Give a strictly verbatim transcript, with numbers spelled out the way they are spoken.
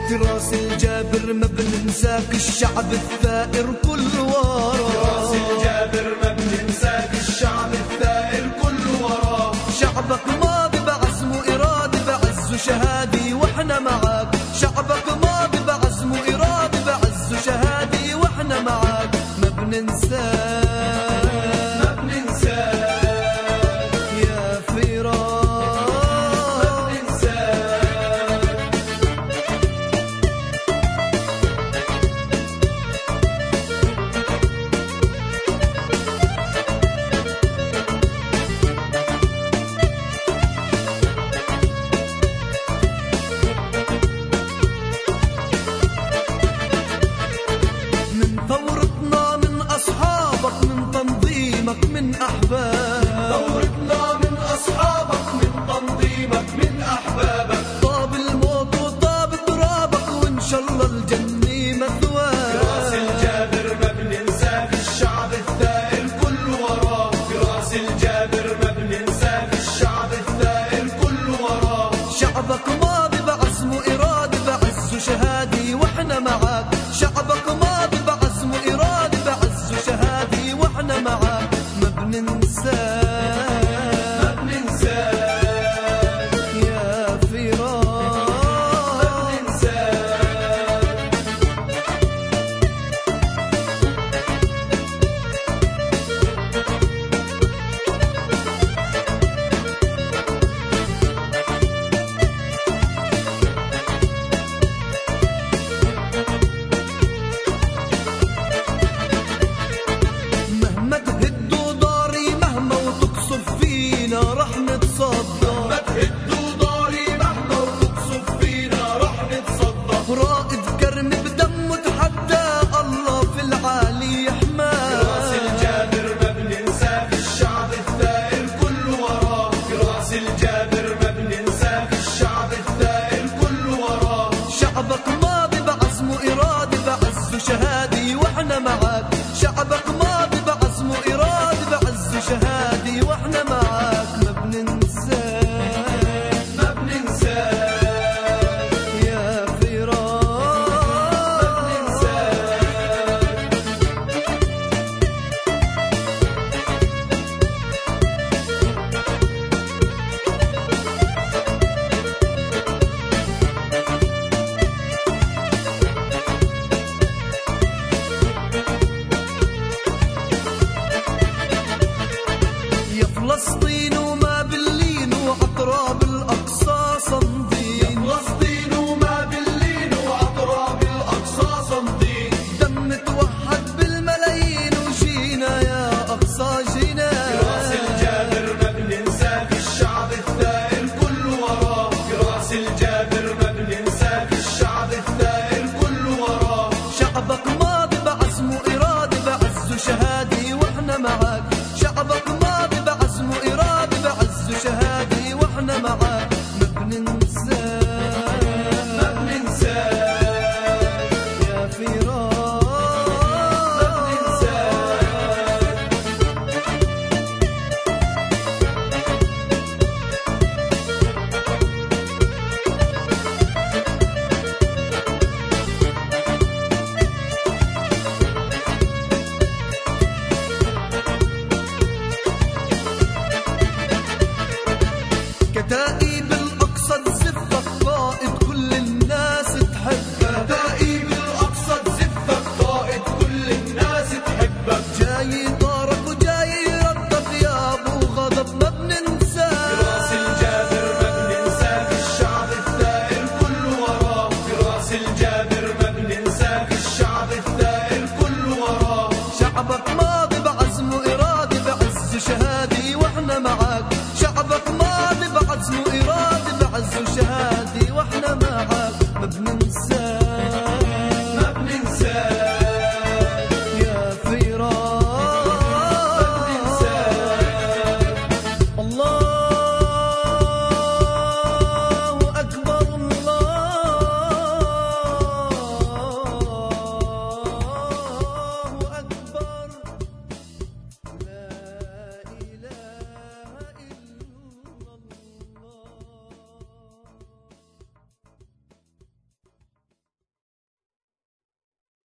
راس الجابر ما بننساك، الشعب الثائر كل وراه. راس الجابر ما بننساك، الشعب الثائر كل وراه. شعبك ماضي بعزم وإرادة، بعز وشهادي واحنا معاك. شعبك ماضي بعزم وإرادة، بعز وشهادي واحنا معاك. ما بننساك ما بننساك يا فراس. من أحبابك ثورتنا من أصحابك، من تنظيمك من أحبابك. طاب الموت وطاب ترابك، وإن شاء الله الجنة مثواك. راس الجابر ما بننساك، الشعب الثائر كل وراه. راس الجابر ما بننساك، الشعب الثائر كل وراه. شعبك ماضي بعزم وإرادة، بعز وشهادي واحنا معاك. شعبك ماضي بعزم وإرادة، بعز وشهادي واحنا معاك. ما بننساك ما بننساك يا فراس. ما بننساك. مهما تهدوا داري، مهما وتقصف فينا رح نتصدى. ما تهدوا داري مهما وتقصف فينا رح نتصدى. رائد كرم بدم وتحدى، الله في العالي يحماه. راس الجابر ما بننساك، الشعب الثائر كل وراه. راس الجابر